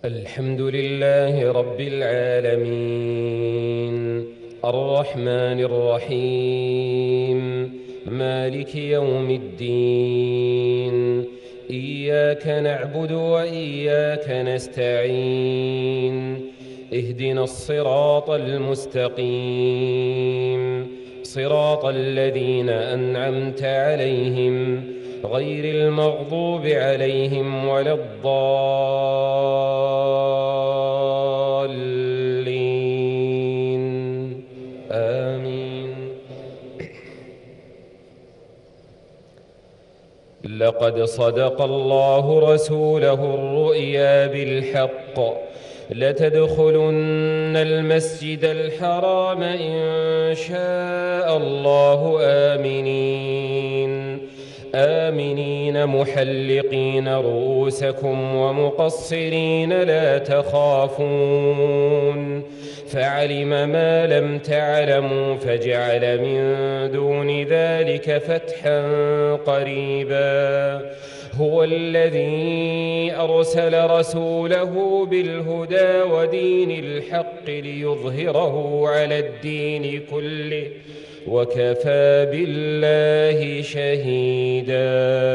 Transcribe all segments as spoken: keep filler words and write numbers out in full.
الحمد لله رب العالمين الرحمن الرحيم مالك يوم الدين إياك نعبد وإياك نستعين اهدنا الصراط المستقيم صراط الذين أنعمت عليهم غير المغضوب عليهم ولا الضالين آمين. لقد صدق الله رسوله الرؤيا بالحق لتدخلن المسجد الحرام إن شاء الله آمنين آمنين محلقين رؤوسكم ومقصرين لا تخافون فعلم ما لم تعلموا فجعل من دون ذلك فتحا قريبا. هو الذي أرسل رسوله بالهدى ودين الحق ليظهره على الدين كله وكفى بالله شهيدا.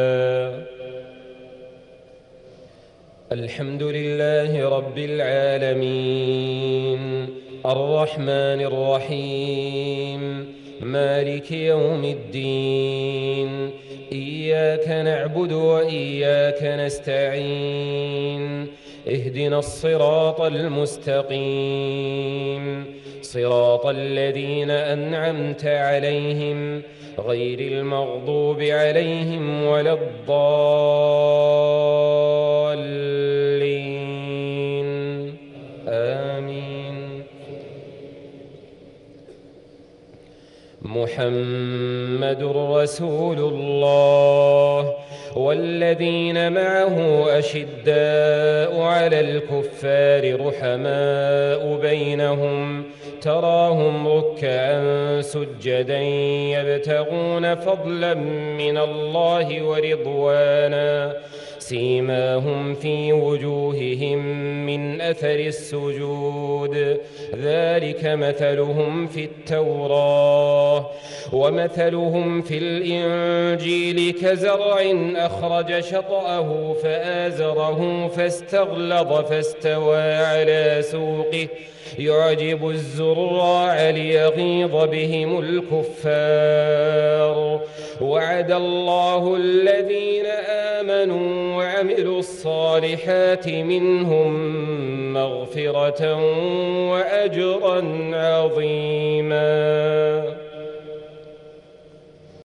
الحمد لله رب العالمين الرحمن الرحيم مالك يوم الدين إياك نعبد وإياك نستعين اهدنا الصراط المستقيم صراط الذين أنعمت عليهم غير المغضوب عليهم ولا الضالين آمين. محمد رسول الله والذين معه أشداء على الكفار رحماء بينهم تراهم ركعا سجدا يبتغون فضلا من الله ورضوانا سيماهم في وجوههم من أثر السجود ذلك مثلهم في التوراة ومثلهم في الإنجيل كزرع أخرج شطأه فآزره فاستغلظ فاستوى على سوقه يعجب الزراع ليغيظ بهم الكفار. وعد الله الذين آمنوا وعملوا الصالحات منهم مغفرة وأجرا عظيما.